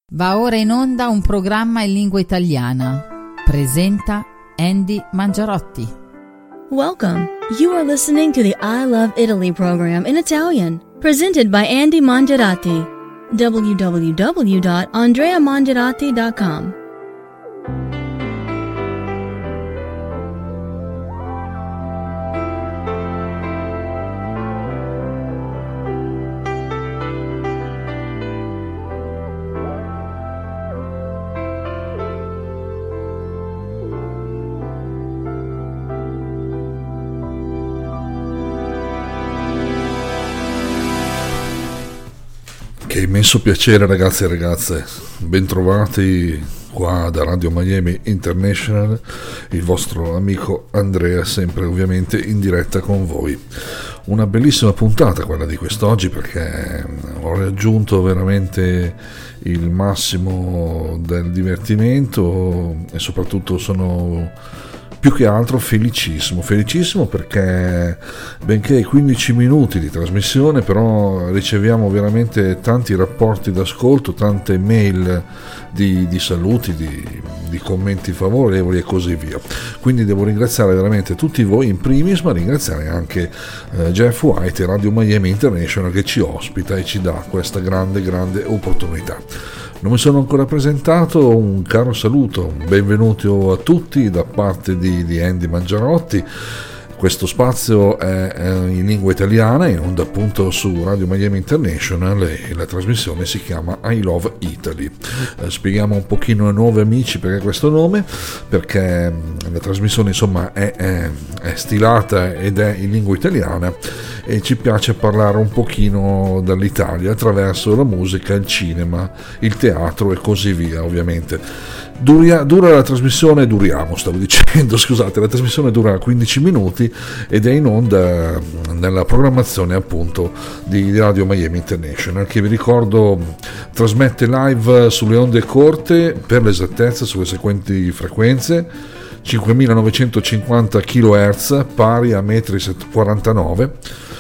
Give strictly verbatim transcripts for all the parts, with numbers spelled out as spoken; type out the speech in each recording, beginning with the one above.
Va ora in onda un programma in lingua italiana. Presenta Andy Mangiarotti. Welcome. You are listening to the I Love Italy program in Italian, presented by Andy Mangiarotti. w w w dot andrea mangiarotti dot com. Che immenso piacere, ragazzi e ragazze, bentrovati qua da Radio Miami International, il vostro amico Andrea, sempre ovviamente in diretta con voi. Una bellissima puntata quella di quest'oggi, perché ho raggiunto veramente il massimo del divertimento e soprattutto sono più che altro felicissimo, felicissimo perché benché ai quindici minuti di trasmissione però riceviamo veramente tanti rapporti d'ascolto, tante mail di, di saluti, di, di commenti favorevoli e così via. Quindi devo ringraziare veramente tutti voi in primis, ma ringraziare anche eh, Jeff White e Radio Miami International che ci ospita e ci dà questa grande grande opportunità. Non mi sono ancora presentato, un caro saluto, benvenuti a tutti da parte di, di Andy Mangiarotti. Questo spazio è in lingua italiana, in onda appunto su Radio Miami International, e la trasmissione si chiama I Love Italy. Eh, spieghiamo un pochino ai nuovi amici perché questo nome, perché la trasmissione insomma è, è, è stilata ed è in lingua italiana e ci piace parlare un pochino dall'Italia attraverso la musica, il cinema, il teatro e così via, ovviamente. Dura, dura la trasmissione, duriamo, stavo dicendo, scusate, la trasmissione dura quindici minuti ed è in onda nella programmazione appunto di Radio Miami International, che vi ricordo trasmette live sulle onde corte, per l'esattezza sulle seguenti frequenze: cinquemilanovecentocinquanta chilohertz pari a metri quarantanove,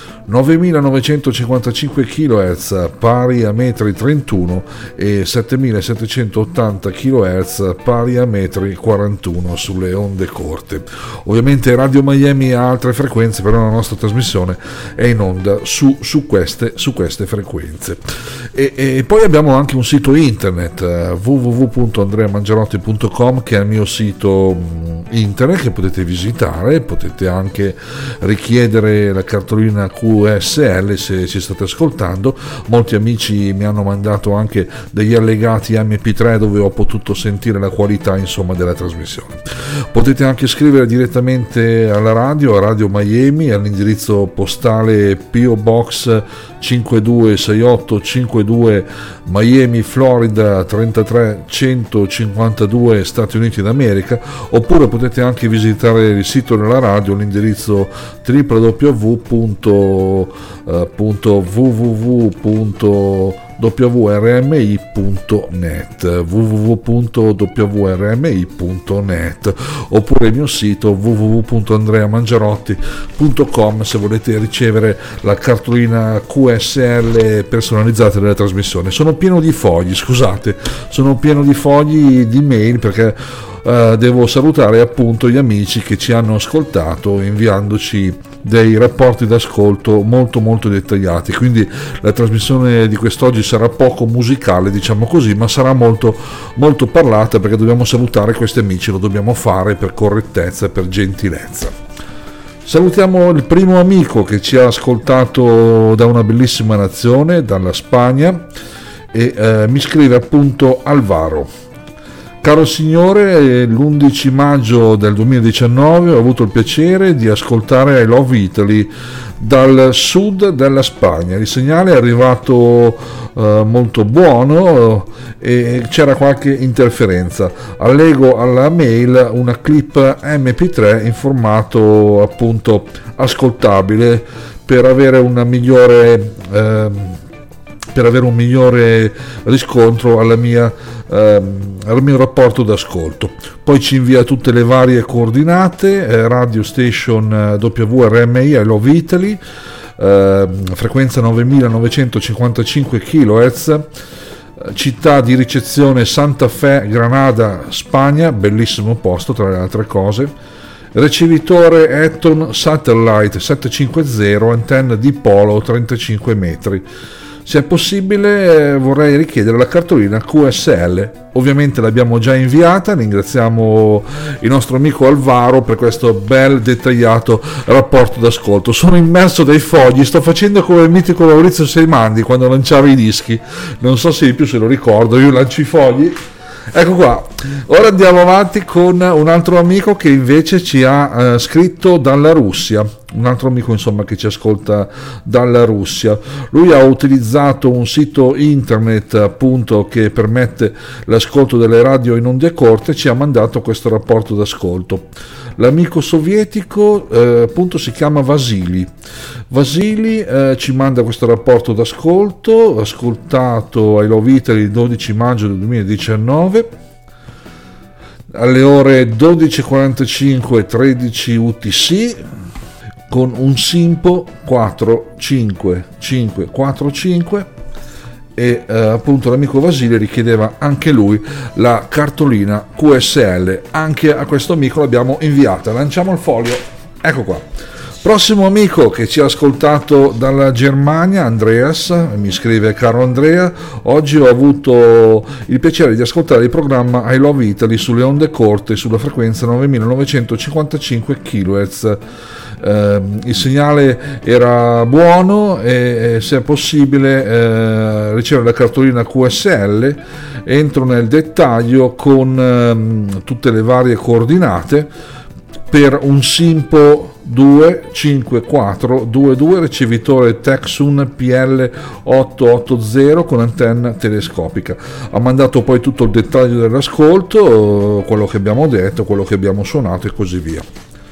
novemilanovecentocinquantacinque chilohertz pari a metri trentuno e settemilasettecentottanta chilohertz pari a metri quarantuno sulle onde corte. Ovviamente Radio Miami ha altre frequenze, però la nostra trasmissione è in onda su, su, queste, su queste frequenze. E, e poi abbiamo anche un sito internet, w w w punto andrea mangiarotti punto com, che è il mio sito internet che potete visitare. Potete anche richiedere la cartolina Q S L se ci state ascoltando. Molti amici mi hanno mandato anche degli allegati M P tre dove ho potuto sentire la qualità insomma della trasmissione. Potete anche scrivere direttamente alla radio, a Radio Miami, all'indirizzo postale P O Box cinque due sei otto cinquantadue Miami, Florida trentatré centocinquantadue, Stati Uniti d'America, oppure potete anche visitare il sito della radio, l'indirizzo w w w punto w w w punto w r m i punto net w w w punto w r m i punto net, oppure il mio sito w w w punto andrea mangiarotti punto com se volete ricevere la cartolina Q S L personalizzata della trasmissione. Sono pieno di fogli, scusate, sono pieno di fogli di mail perché Uh, devo salutare appunto gli amici che ci hanno ascoltato inviandoci dei rapporti d'ascolto molto molto dettagliati. Quindi la trasmissione di quest'oggi sarà poco musicale, diciamo così, ma sarà molto molto parlata, perché dobbiamo salutare questi amici, lo dobbiamo fare per correttezza e per gentilezza. Salutiamo il primo amico che ci ha ascoltato da una bellissima nazione, dalla Spagna, e uh, mi scrive appunto Alvaro. Caro signore, l'undici maggio del duemiladiciannove ho avuto il piacere di ascoltare I Love Italy dal sud della Spagna. Il segnale è arrivato eh, molto buono eh, e c'era qualche interferenza. Allego alla mail una clip M P tre in formato appunto ascoltabile per avere una migliore eh, per avere un migliore riscontro alla mia, ehm, al mio rapporto d'ascolto. Poi ci invia tutte le varie coordinate, eh, radio station eh, W R M I I Love Italy, eh, frequenza novemilanovecentocinquantacinque chilohertz, città di ricezione Santa Fe, Granada, Spagna, bellissimo posto tra le altre cose, ricevitore Eton Satellite settecentocinquanta, antenna dipolo trentacinque metri. Se è possibile, eh, vorrei richiedere la cartolina Q S L. Ovviamente l'abbiamo già inviata, ringraziamo il nostro amico Alvaro per questo bel dettagliato rapporto d'ascolto. Sono immerso dai fogli, sto facendo come il mitico Maurizio Seimandi quando lanciava i dischi, non so se più se lo ricordo, io lancio i fogli. Ecco qua, ora andiamo avanti con un altro amico che invece ci ha eh, scritto dalla Russia, un altro amico insomma che ci ascolta dalla Russia. Lui ha utilizzato un sito internet appunto che permette l'ascolto delle radio in onde corte e ci ha mandato questo rapporto d'ascolto. L'amico sovietico eh, appunto si chiama Vasili. Vasili eh, ci manda questo rapporto d'ascolto, ascoltato ai Love Italy il dodici maggio del duemiladiciannove alle ore dodici e quarantacinque tredici U T C con un Simpo quattro cinque cinque quattro cinque e eh, appunto l'amico Vasile richiedeva anche lui la cartolina Q S L. Anche a questo amico l'abbiamo inviata. Lanciamo il foglio, ecco qua. Prossimo amico che ci ha ascoltato dalla Germania, Andreas, mi scrive: caro Andrea, oggi ho avuto il piacere di ascoltare il programma I Love Italy sulle onde corte sulla frequenza novemilanovecentocinquantacinque chilohertz. Eh, il segnale era buono e, e se è possibile eh, ricevere la cartolina Q S L. Entro nel dettaglio con eh, tutte le varie coordinate per un Simpo due cinque quattro due due, ricevitore Texun P L ottocentottanta con antenna telescopica. Ha mandato poi tutto il dettaglio dell'ascolto, quello che abbiamo detto, quello che abbiamo suonato e così via.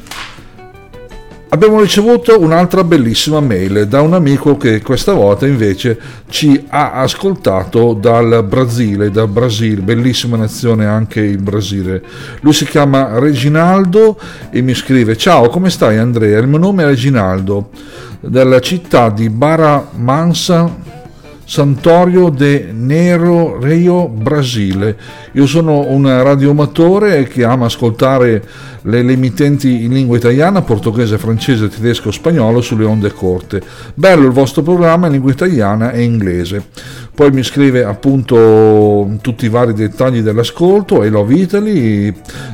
Abbiamo ricevuto un'altra bellissima mail da un amico che questa volta invece ci ha ascoltato dal Brasile, dal Brasile, bellissima nazione anche il Brasile. Lui si chiama Reginaldo e mi scrive: ciao, come stai Andrea? Il mio nome è Reginaldo, dalla città di Barra Mansa, Santorio de Nero, Rio, Brasile. Io sono un radioamatore che ama ascoltare le, le emittenti in lingua italiana, portoghese, francese, tedesco, spagnolo sulle onde corte. Bello il vostro programma in lingua italiana e inglese. Poi mi scrive appunto tutti i vari dettagli dell'ascolto, I Love Italy,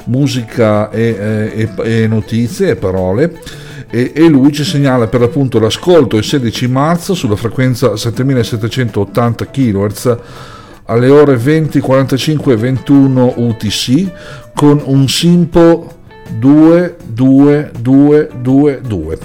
musica e, e, e notizie e parole. E, e lui ci segnala per l'appunto l'ascolto il sedici marzo sulla frequenza settemilasettecentottanta chilohertz alle ore venti quarantacinque ventuno U T C con un Simpo due due due due due.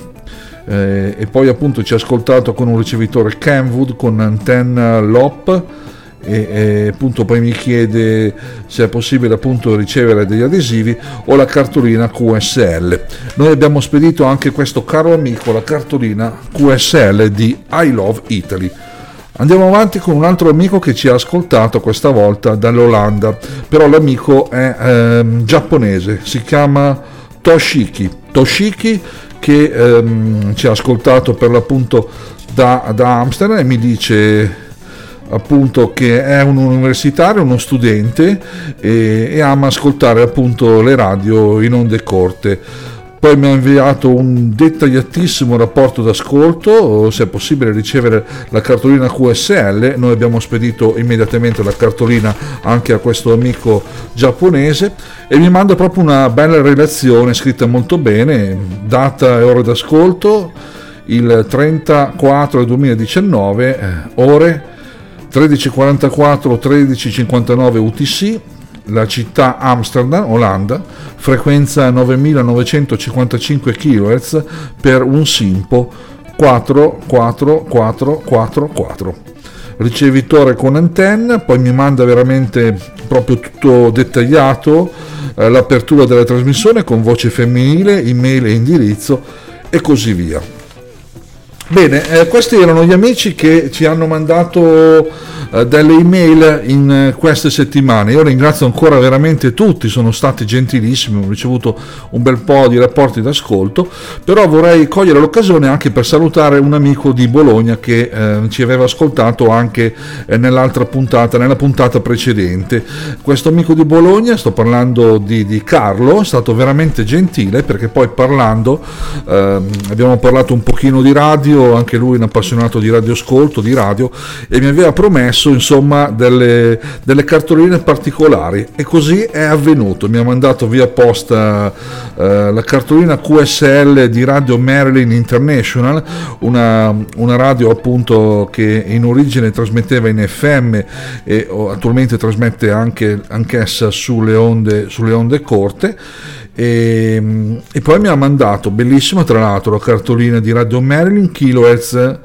Eh, e poi appunto ci ha ascoltato con un ricevitore Kenwood con antenna L O P. E, e appunto poi mi chiede se è possibile appunto ricevere degli adesivi o la cartolina Q S L. Noi abbiamo spedito anche questo caro amico la cartolina Q S L di I Love Italy. Andiamo avanti con un altro amico che ci ha ascoltato questa volta dall'Olanda, però l'amico è ehm, giapponese, si chiama Toshiki Toshiki che ehm, ci ha ascoltato per l'appunto da, da Amsterdam e mi dice appunto che è un universitario, uno studente e, e ama ascoltare appunto le radio in onde corte. Poi mi ha inviato un dettagliatissimo rapporto d'ascolto, se è possibile ricevere la cartolina Q S L. Noi abbiamo spedito immediatamente la cartolina anche a questo amico giapponese e mi manda proprio una bella relazione scritta molto bene, data e ora d'ascolto il trentaquattro duemiladiciannove, eh, ore tredici quarantaquattro tredici cinquantanove U T C, la città Amsterdam, Olanda, frequenza novemilanovecentocinquantacinque chilohertz per un Simpo quattro quattro quattro quattro quattro. Ricevitore con antenna, poi mi manda veramente proprio tutto dettagliato, eh, l'apertura della trasmissione con voce femminile, email e indirizzo e così via. Bene, eh, questi erano gli amici che ci hanno mandato eh, delle email in eh, queste settimane. Io ringrazio ancora veramente tutti, sono stati gentilissimi, ho ricevuto un bel po' di rapporti d'ascolto, però vorrei cogliere l'occasione anche per salutare un amico di Bologna che eh, ci aveva ascoltato anche eh, nell'altra puntata, nella puntata precedente. Questo amico di Bologna, sto parlando di, di Carlo, è stato veramente gentile, perché poi parlando eh, abbiamo parlato un pochino di radio, anche lui un appassionato di radioascolto, di radio, e mi aveva promesso insomma delle, delle cartoline particolari, e così è avvenuto. Mi ha mandato via posta eh, la cartolina Q S L di Radio Maryland International, una, una radio appunto che in origine trasmetteva in F M e attualmente trasmette anche anch'essa sulle onde, sulle onde corte. E, e poi mi ha mandato, bellissima tra l'altro, la cartolina di Radio Maryland kilohertz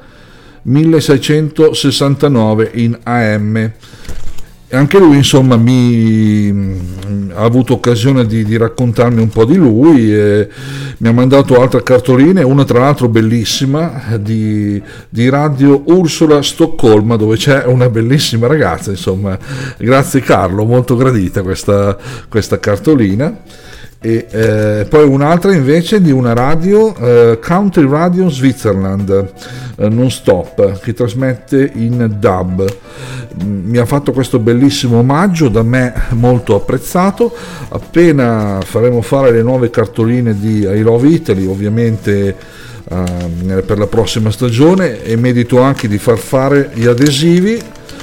milleseicentosessantanove in A M, e anche lui insomma mi ha avuto occasione di, di raccontarmi un po' di lui, e mi ha mandato altre cartoline, una tra l'altro bellissima di, di Radio Ursula Stoccolma, dove c'è una bellissima ragazza, insomma. Grazie Carlo, molto gradita questa, questa cartolina. E eh, poi un'altra invece di una radio, eh, Country Radio Switzerland, eh, non stop, che trasmette in D A B. Mi ha fatto questo bellissimo omaggio, da me molto apprezzato. Appena faremo fare le nuove cartoline di I Love Italy, ovviamente eh, per la prossima stagione, e medito anche di far fare gli adesivi.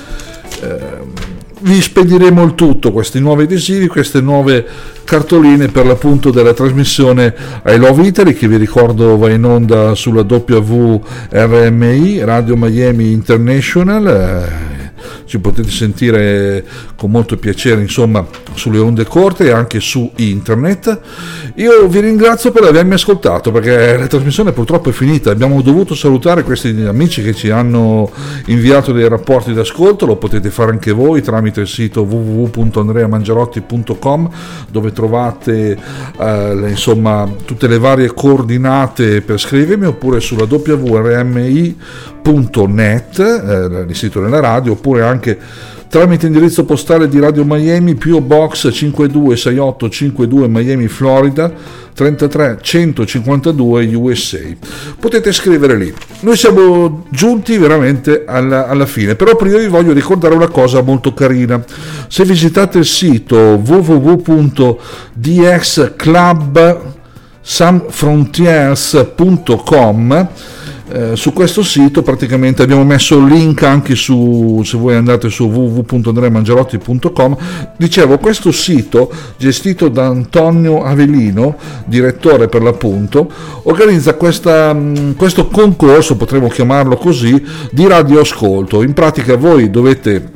Eh, vi spediremo il tutto, questi nuovi adesivi, queste nuove cartoline per l'appunto della trasmissione I Love Italy, che vi ricordo va in onda sulla W R M I, Radio Miami International. Eh, ci potete sentire con molto piacere insomma sulle onde corte e anche su internet. Io vi ringrazio per avermi ascoltato, perché la trasmissione purtroppo è finita. Abbiamo dovuto salutare questi amici che ci hanno inviato dei rapporti d'ascolto. Lo potete fare anche voi tramite il sito w w w punto andrea mangiarotti punto com, dove trovate eh, insomma tutte le varie coordinate per scrivermi, oppure sulla W R M I punto net, eh, il sito della radio, oppure anche tramite indirizzo postale di Radio Miami, P O Box cinque due sei otto cinque due Miami, Florida trentatré centocinquantadue U S A. Potete scrivere lì. Noi siamo giunti veramente alla, alla fine, però prima vi voglio ricordare una cosa molto carina. Se visitate il sito w w w punto d x club sans frontières punto com, Eh, su questo sito praticamente abbiamo messo il link anche su, se voi andate su w w w punto andrea mangiarotti punto com. Dicevo, questo sito, gestito da Antonio Avellino, direttore per l'appunto, organizza questa, questo concorso, potremmo chiamarlo così, di radioascolto. In pratica voi dovete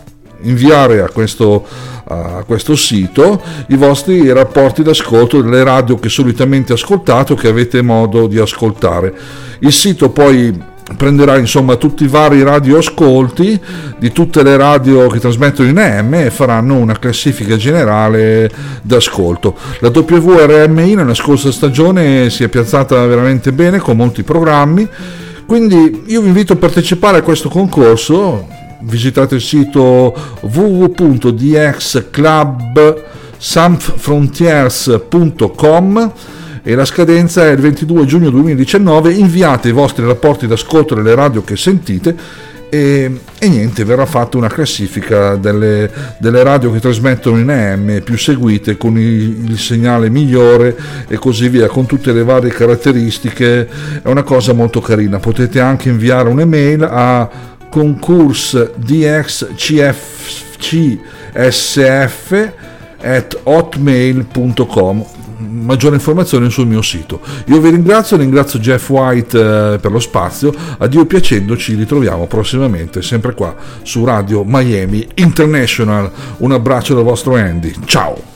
inviare a questo, a questo sito i vostri rapporti d'ascolto delle radio che solitamente ascoltate o che avete modo di ascoltare. Il sito poi prenderà insomma tutti i vari radioascolti di tutte le radio che trasmettono in A M e faranno una classifica generale d'ascolto. La W R M I nella scorsa stagione si è piazzata veramente bene con molti programmi, quindi io vi invito a partecipare a questo concorso. Visitate il sito w w w punto d x club sans frontières punto com e la scadenza è il ventidue giugno duemiladiciannove. Inviate i vostri rapporti d'ascolto delle radio che sentite e, e niente, verrà fatta una classifica delle, delle radio che trasmettono in A M più seguite, con il, il segnale migliore e così via, con tutte le varie caratteristiche. È una cosa molto carina. Potete anche inviare un'email a concours d x c s f at hotmail punto com. Maggiore informazione sul mio sito. Io vi ringrazio, ringrazio Jeff White eh, per lo spazio. Addio piacendo, ci ritroviamo prossimamente sempre qua su Radio Miami International. Un abbraccio dal vostro Andy, ciao.